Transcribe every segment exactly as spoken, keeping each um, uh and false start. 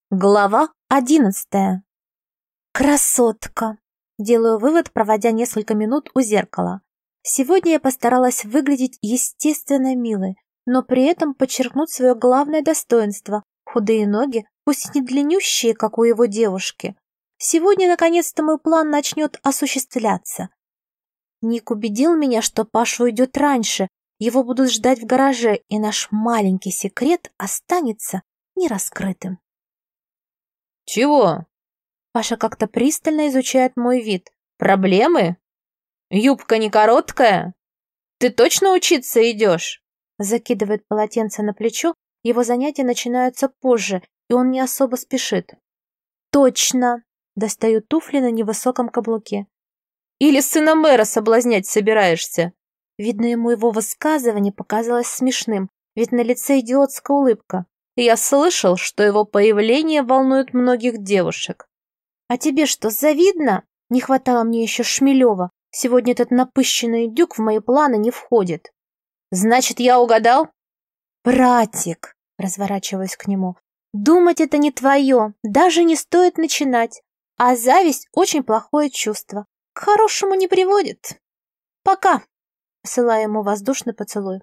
Глава одиннадцатая. Красотка! Делаю вывод, проводя несколько минут у зеркала. Сегодня я постаралась выглядеть естественно милой, но при этом подчеркнуть свое главное достоинство – худые ноги, пусть и не длиннющие, как у его девушки. Сегодня, наконец-то, мой план начнет осуществляться. Ник убедил меня, что Паша уйдет раньше, его будут ждать в гараже, и наш маленький секрет останется нераскрытым. «Чего?» Паша как-то пристально изучает мой вид. «Проблемы? Юбка не короткая? Ты точно учиться идешь?» Закидывает полотенце на плечо, его занятия начинаются позже, и он не особо спешит. «Точно!» Достаю туфли на невысоком каблуке. «Или сына мэра соблазнять собираешься?» Видно, ему его высказывание показалось смешным, ведь на лице идиотская улыбка. Я слышал, что его появление волнует многих девушек. А тебе что, завидно? Не хватало мне еще Шмелева. Сегодня этот напыщенный дюк в мои планы не входит. Значит, я угадал? Братик, разворачиваясь к нему, думать это не твое, даже не стоит начинать. А зависть очень плохое чувство. К хорошему не приводит. Пока. Посылаю ему воздушный поцелуй.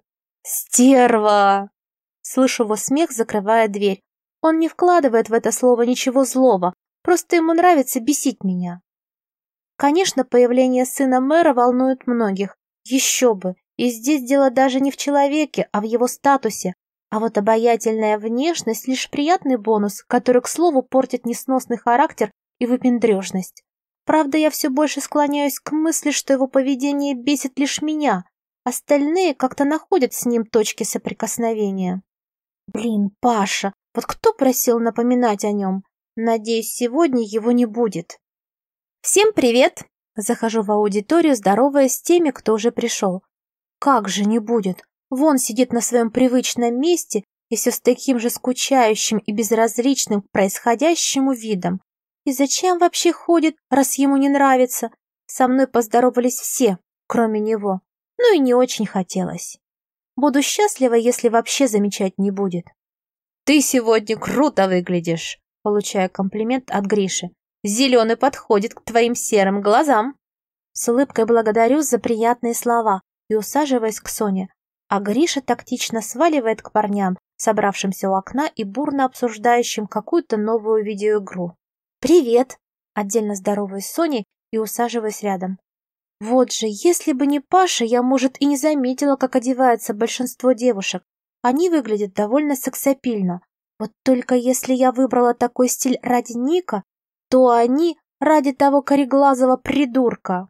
Стерва! Слышу его смех, закрывая дверь. Он не вкладывает в это слово ничего злого, просто ему нравится бесить меня. Конечно, появление сына мэра волнует многих. Еще бы. И здесь дело даже не в человеке, а в его статусе. А вот обаятельная внешность — лишь приятный бонус, который, к слову, портит несносный характер и выпендрежность. Правда, я все больше склоняюсь к мысли, что его поведение бесит лишь меня. Остальные как-то находят с ним точки соприкосновения. Блин, Паша, вот кто просил напоминать о нем? Надеюсь, сегодня его не будет. Всем привет! Захожу в аудиторию, здороваясь с теми, кто уже пришел. Как же не будет? Вон сидит на своем привычном месте и все с таким же скучающим и безразличным к происходящему видом. И зачем вообще ходит, раз ему не нравится? Со мной поздоровались все, кроме него. Ну и не очень хотелось. Буду счастлива, если вообще замечать не будет. «Ты сегодня круто выглядишь», — получаю комплимент от Гриши. «Зеленый подходит к твоим серым глазам». С улыбкой благодарю за приятные слова и усаживаясь к Соне, а Гриша тактично сваливает к парням, собравшимся у окна и бурно обсуждающим какую-то новую видеоигру. «Привет!» — отдельно здороваюсь с Соней и усаживаюсь рядом. Вот же, если бы не Паша, я, может, и не заметила, как одевается большинство девушек. Они выглядят довольно сексапильно. Вот только если я выбрала такой стиль ради Ника, то они ради того кореглазого придурка.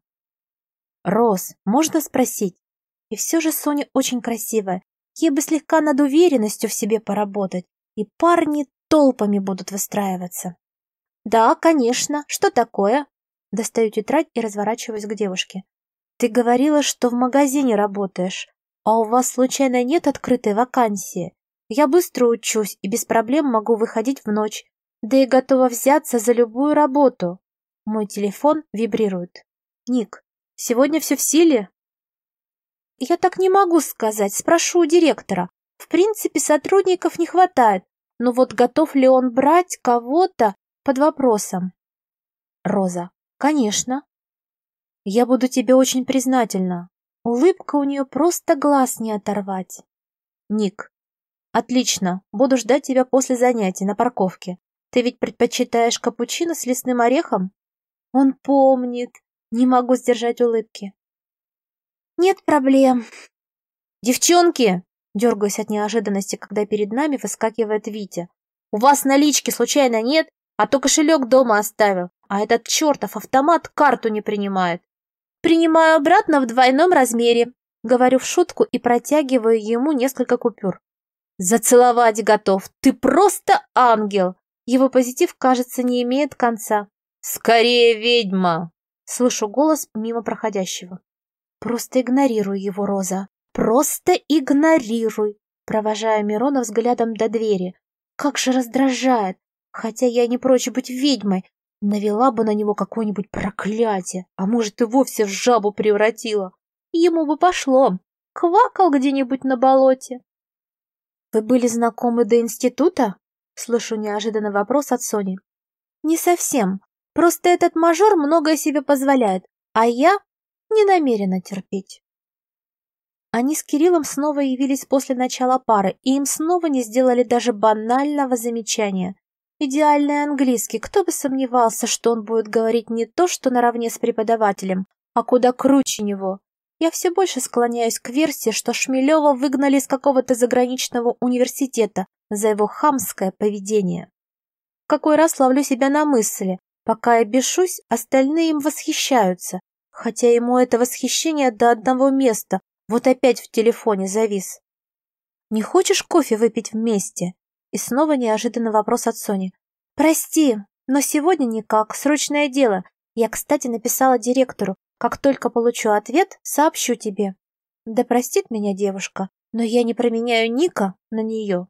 Рос, можно спросить? И все же Соня очень красивая. Ей бы слегка над уверенностью в себе поработать, и парни толпами будут выстраиваться. Да, конечно. Что такое? Достаю тетрадь и разворачиваюсь к девушке. «Ты говорила, что в магазине работаешь, а у вас случайно нет открытой вакансии? Я быстро учусь и без проблем могу выходить в ночь, да и готова взяться за любую работу». Мой телефон вибрирует. «Ник, сегодня все в силе?» «Я так не могу сказать, спрошу у директора. В принципе, сотрудников не хватает, но вот готов ли он брать кого-то под вопросом?» Роза. «Конечно. Я буду тебе очень признательна». Улыбка у нее просто глаз не оторвать. Ник. «Отлично. Буду ждать тебя после занятий на парковке. Ты ведь предпочитаешь капучино с лесным орехом?» Он помнит. Не могу сдержать улыбки. «Нет проблем». «Девчонки!» Дергаюсь от неожиданности, когда перед нами выскакивает Витя. «У вас налички случайно нет? А то кошелек дома оставил. А этот чертов автомат карту не принимает». «Принимаю обратно в двойном размере», — говорю в шутку и протягиваю ему несколько купюр. «Зацеловать готов! Ты просто ангел!» Его позитив, кажется, не имеет конца. «Скорее, ведьма!» — слышу голос мимо проходящего. «Просто игнорирую его, Роза. Просто игнорируй!» Провожаю Мирона взглядом до двери. Как же раздражает! Хотя я не прочь быть ведьмой. Навела бы на него какое-нибудь проклятие, а может и вовсе в жабу превратила. Ему бы пошло. Квакал где-нибудь на болоте. Вы были знакомы до института? Слышу неожиданный вопрос от Сони. Не совсем. Просто этот мажор многое себе позволяет, а я не намерена терпеть. Они с Кириллом снова явились после начала пары, и им снова не сделали даже банального замечания. Идеальный английский, кто бы сомневался, что он будет говорить не то, что наравне с преподавателем, а куда круче него. Я все больше склоняюсь к версии, что Шмелева выгнали из какого-то заграничного университета за его хамское поведение. В какой раз ловлю себя на мысли, пока я бешусь, остальные им восхищаются, хотя ему это восхищение до одного места, вот опять в телефоне завис. «Не хочешь кофе выпить вместе?» И снова неожиданный вопрос от Сони. «Прости, но сегодня никак, срочное дело. Я, кстати, написала директору. Как только получу ответ, сообщу тебе». Да простит меня девушка, но я не променяю Ника на нее.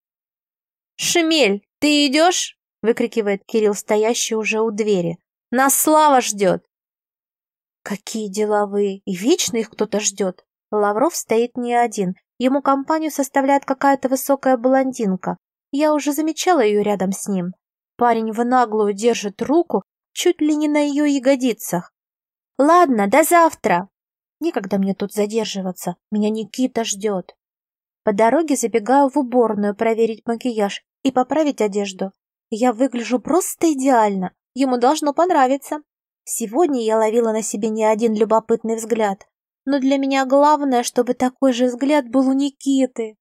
«Шемель, ты идешь?» — выкрикивает Кирилл, стоящий уже у двери. «Нас Слава ждет!» Какие деловые, и вечно их кто-то ждет. Лавров стоит не один, ему компанию составляет какая-то высокая блондинка. Я уже замечала ее рядом с ним. Парень в наглую держит руку чуть ли не на ее ягодицах. «Ладно, до завтра!» Некогда мне тут задерживаться, меня Никита ждет. По дороге забегаю в уборную проверить макияж и поправить одежду. Я выгляжу просто идеально, ему должно понравиться. Сегодня я ловила на себе не один любопытный взгляд, но для меня главное, чтобы такой же взгляд был у Никиты.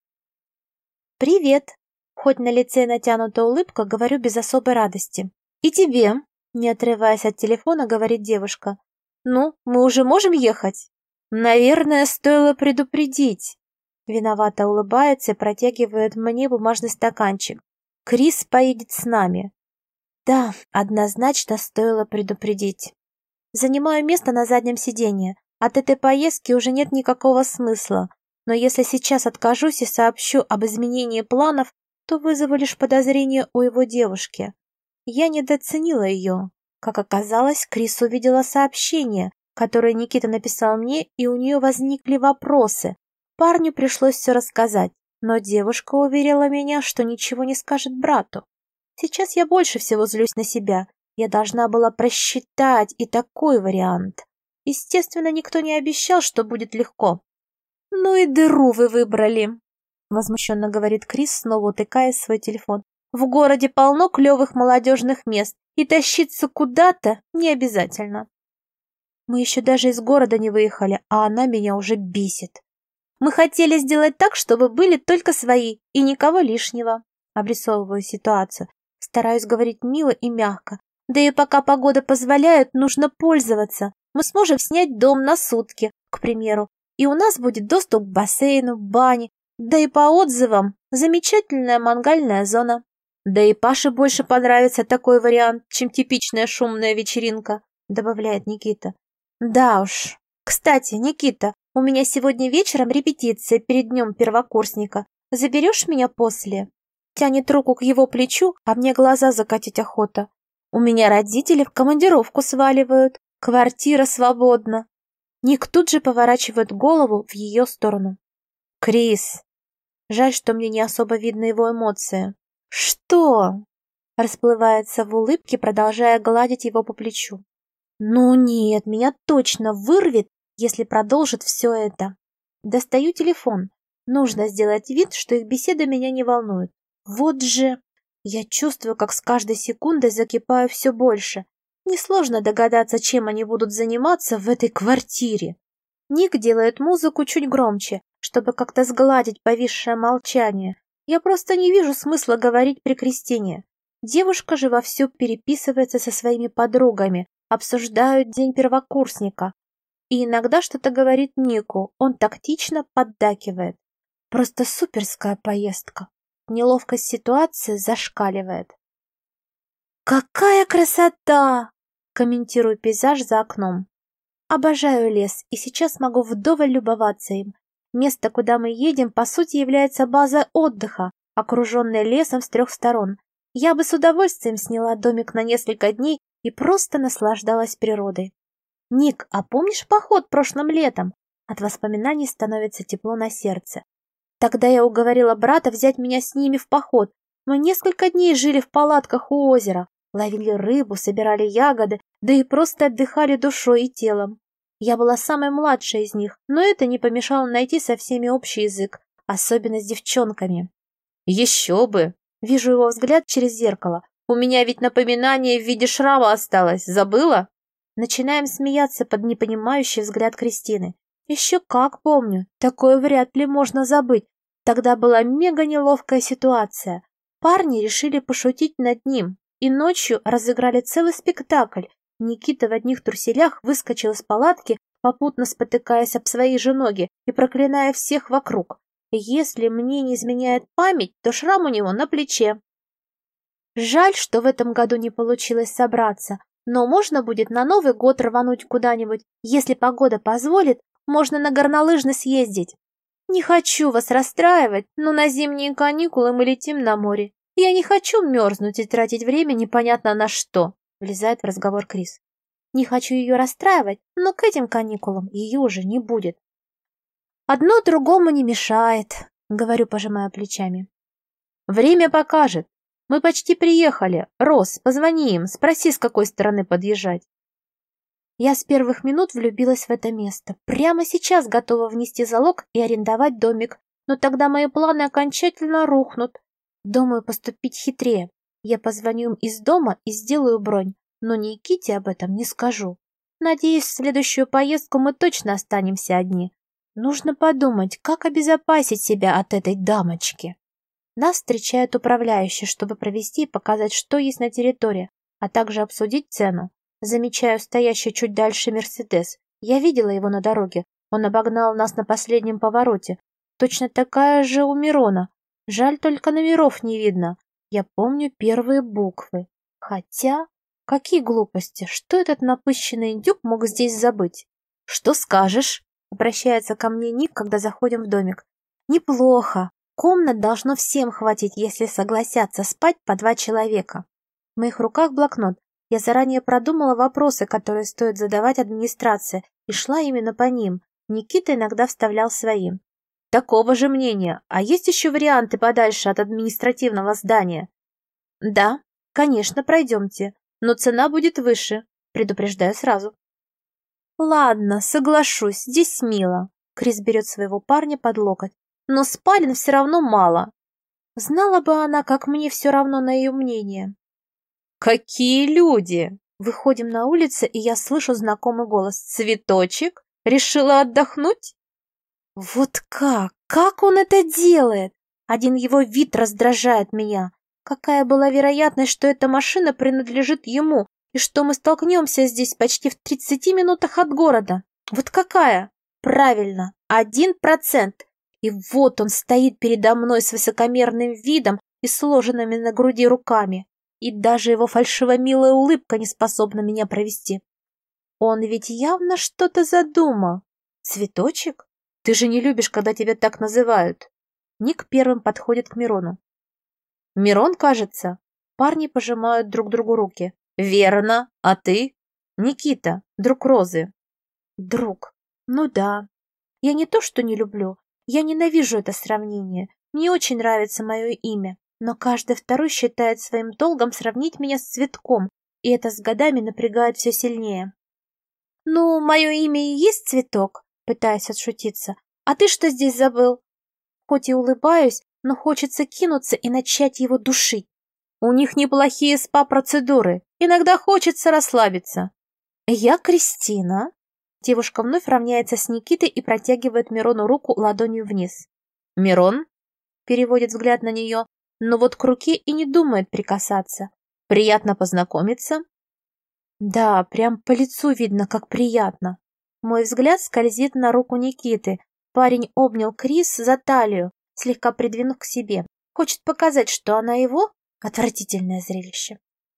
«Привет!» Хоть на лице натянута улыбка, говорю без особой радости. «И тебе!» Не отрываясь от телефона, говорит девушка. «Ну, мы уже можем ехать?» «Наверное, стоило предупредить». Виновато улыбается и протягивает мне бумажный стаканчик. «Крис поедет с нами». Да, однозначно стоило предупредить. Занимаю место на заднем сиденье. От этой поездки уже нет никакого смысла. Но если сейчас откажусь и сообщу об изменении планов, то вызову лишь подозрение у его девушки. Я недооценила ее. Как оказалось, Крис увидела сообщение, которое Никита написал мне, и у нее возникли вопросы. Парню пришлось все рассказать, но девушка уверила меня, что ничего не скажет брату. Сейчас я больше всего злюсь на себя. Я должна была просчитать и такой вариант. Естественно, никто не обещал, что будет легко. «Ну и дыру вы выбрали», — возмущенно говорит Крис, снова утыкая свой телефон. «В городе полно клевых молодежных мест, и тащиться куда-то не обязательно». Мы еще даже из города не выехали, а она меня уже бесит. «Мы хотели сделать так, чтобы были только свои и никого лишнего», — обрисовываю ситуацию. Стараюсь говорить мило и мягко. Да и пока погода позволяет, нужно пользоваться. Мы сможем снять дом на сутки, к примеру, и у нас будет доступ к бассейну, бане, да и по отзывам замечательная мангальная зона. Да и Паше больше понравится такой вариант, чем типичная шумная вечеринка, добавляет Никита. Да уж. Кстати, Никита, у меня сегодня вечером репетиция перед днем первокурсника. Заберешь меня после? Тянет руку к его плечу, а мне глаза закатить охота. У меня родители в командировку сваливают. Квартира свободна. Ник тут же поворачивает голову в ее сторону. «Крис!» Жаль, что мне не особо видно его эмоции. «Что?» Расплывается в улыбке, продолжая гладить его по плечу. «Ну нет, меня точно вырвет, если продолжит все это». Достаю телефон. Нужно сделать вид, что их беседа меня не волнует. Вот же... Я чувствую, как с каждой секундой закипаю все больше. Несложно догадаться, чем они будут заниматься в этой квартире. Ник делает музыку чуть громче, чтобы как-то сгладить повисшее молчание. Я просто не вижу смысла говорить при Кристине. Девушка же вовсю переписывается со своими подругами, обсуждают день первокурсника. И иногда что-то говорит Нику, он тактично поддакивает. Просто суперская поездка. Неловкость ситуации зашкаливает. «Какая красота!» — комментирую пейзаж за окном. Обожаю лес, и сейчас могу вдоволь любоваться им. Место, куда мы едем, по сути является базой отдыха, окруженной лесом с трех сторон. Я бы с удовольствием сняла домик на несколько дней и просто наслаждалась природой. «Ник, а помнишь поход прошлым летом?» От воспоминаний становится тепло на сердце. Тогда я уговорила брата взять меня с ними в поход. Мы несколько дней жили в палатках у озера, ловили рыбу, собирали ягоды, да и просто отдыхали душой и телом. Я была самой младшей из них, но это не помешало найти со всеми общий язык, особенно с девчонками. Еще бы! Вижу его взгляд через зеркало. У меня ведь напоминание в виде шрама осталось, забыла? Начинаем смеяться под непонимающий взгляд Кристины. Еще как помню, такое вряд ли можно забыть. Тогда была мега неловкая ситуация. Парни решили пошутить над ним и ночью разыграли целый спектакль. Никита в одних труселях выскочил из палатки, попутно спотыкаясь об свои же ноги и проклиная всех вокруг. Если мне не изменяет память, то шрам у него на плече. Жаль, что в этом году не получилось собраться, но можно будет на Новый год рвануть куда-нибудь. Если погода позволит, можно на горнолыжный съездить. Не хочу вас расстраивать, но на зимние каникулы мы летим на море. Я не хочу мерзнуть и тратить время непонятно на что, влезает в разговор Крис. Не хочу ее расстраивать, но к этим каникулам ее уже не будет. Одно другому не мешает, говорю, пожимая плечами. Время покажет. Мы почти приехали. Рос, позвони им, спроси, с какой стороны подъезжать. Я с первых минут влюбилась в это место. Прямо сейчас готова внести залог и арендовать домик, но тогда мои планы окончательно рухнут. Думаю поступить хитрее. Я позвоню им из дома и сделаю бронь, но Никите об этом не скажу. Надеюсь, в следующую поездку мы точно останемся одни. Нужно подумать, как обезопасить себя от этой дамочки. Нас встречает управляющий, чтобы провести и показать, что есть на территории, а также обсудить цену. Замечаю стоящий чуть дальше Мерседес. Я видела его на дороге. Он обогнал нас на последнем повороте. Точно такая же у Мирона. Жаль, только номеров не видно. Я помню первые буквы. Хотя... Какие глупости! Что этот напыщенный индюк мог здесь забыть? Что скажешь? Обращается ко мне Ник, когда заходим в домик. Неплохо. Комнат должно всем хватить, если согласятся спать по два человека. В моих руках блокнот. Я заранее продумала вопросы, которые стоит задавать администрации, и шла именно по ним. Никита иногда вставлял свои. Такого же мнения. А есть еще варианты подальше от административного здания? Да, конечно, пройдемте. Но цена будет выше, предупреждаю сразу. Ладно, соглашусь, здесь мило. Крис берет своего парня под локоть. Но спален все равно мало. Знала бы она, как мне все равно на ее мнение. Какие люди! Выходим на улицу, и я слышу знакомый голос. Цветочек? Решила отдохнуть? Вот как? Как он это делает? Один его вид раздражает меня. Какая была вероятность, что эта машина принадлежит ему, и что мы столкнемся здесь почти в тридцати минутах от города? Вот какая? Правильно, один процент. И вот он стоит передо мной с высокомерным видом и сложенными на груди руками. И даже его фальшиво-милая улыбка не способна меня провести. Он ведь явно что-то задумал. Цветочек? Ты же не любишь, когда тебя так называют. Ник первым подходит к Мирону. Мирон, кажется. Парни пожимают друг другу руки. Верно. А ты? Никита, друг Розы. Друг. Ну да. Я не то, что не люблю. Я ненавижу это сравнение. Мне очень нравится мое имя. Но каждый второй считает своим долгом сравнить меня с цветком, и это с годами напрягает все сильнее. «Ну, мое имя и есть цветок», пытаясь отшутиться. «А ты что здесь забыл?» Хоть и улыбаюсь, но хочется кинуться и начать его душить. У них неплохие спа-процедуры. Иногда хочется расслабиться. «Я Кристина». Девушка вновь равняется с Никитой и протягивает Мирону руку ладонью вниз. «Мирон?» Переводит взгляд на нее, но вот к руке и не думает прикасаться. «Приятно познакомиться». Да, прям по лицу видно, как приятно. Мой взгляд скользит на руку Никиты. Парень обнял Крис за талию, слегка придвинув к себе. Хочет показать, что она его. Отвратительное зрелище.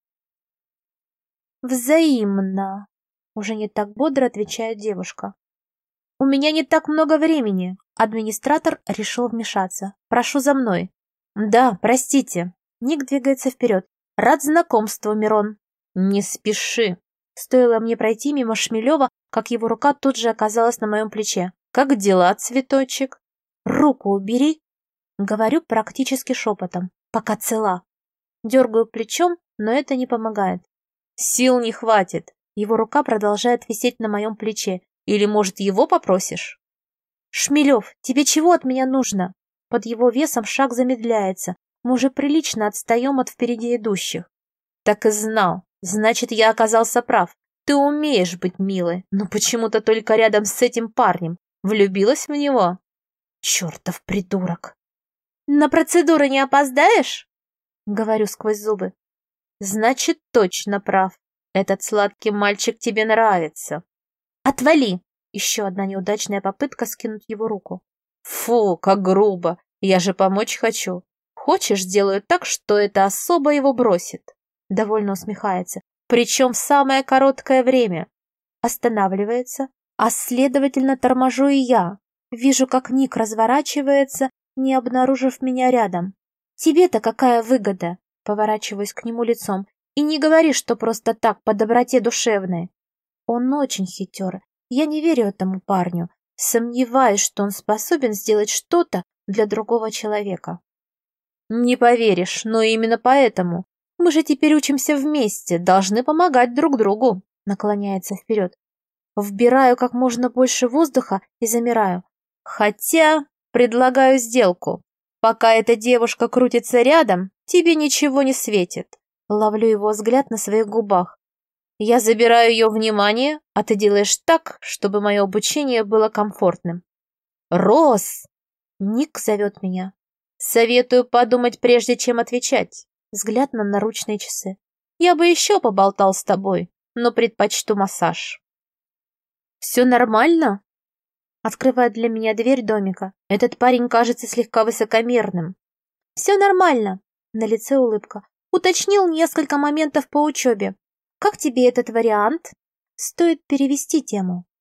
Взаимно. Уже не так бодро отвечает девушка. У меня не так много времени. Администратор решил вмешаться. Прошу за мной. Да, простите. Ник двигается вперед. Рад знакомству, Мирон. Не спеши. Стоило мне пройти мимо Шмелева, как его рука тут же оказалась на моем плече. Как дела, цветочек? Руку убери. Говорю практически шепотом. пока цела. Дергаю плечом, но это не помогает. Сил не хватит. Его рука продолжает висеть на моем плече. Или, может, его попросишь? Шмелев, тебе чего от меня нужно? Под его весом шаг замедляется. Мы уже прилично отстаем от впереди идущих. Так и знал. Значит, я оказался прав. Ты умеешь быть милой, но почему-то только рядом с этим парнем. Влюбилась в него? Чертов придурок. На процедуру не опоздаешь? Говорю сквозь зубы. Значит, точно прав. Этот сладкий мальчик тебе нравится. Отвали! Еще одна неудачная попытка скинуть его руку. Фу, как грубо. Я же помочь хочу. Хочешь, сделаю так, что это особо его бросит. Довольно усмехается. Причем в самое короткое время. Останавливается, а следовательно торможу и я. Вижу, как Ник разворачивается, не обнаружив меня рядом. Тебе-то какая выгода? Поворачиваюсь к нему лицом. И не говори, что просто так, по доброте душевной. Он очень хитер. Я не верю этому парню. Сомневаюсь, что он способен сделать что-то для другого человека. Не поверишь, но именно поэтому. Мы же теперь учимся вместе, должны помогать друг другу. Наклоняется вперед. Вбираю как можно больше воздуха и замираю. Хотя предлагаю сделку. Пока эта девушка крутится рядом, тебе ничего не светит. Ловлю его взгляд на своих губах. Я забираю ее внимание, а ты делаешь так, чтобы мое обучение было комфортным. Рос! Ник зовет меня. Советую подумать, прежде чем отвечать. Взгляд на наручные часы. Я бы еще поболтал с тобой, но предпочту массаж. Все нормально? Открывает для меня дверь домика. Этот парень кажется слегка высокомерным. Все нормально. На лице улыбка. Уточнил несколько моментов по учебе. Как тебе этот вариант? Стоит перевести тему.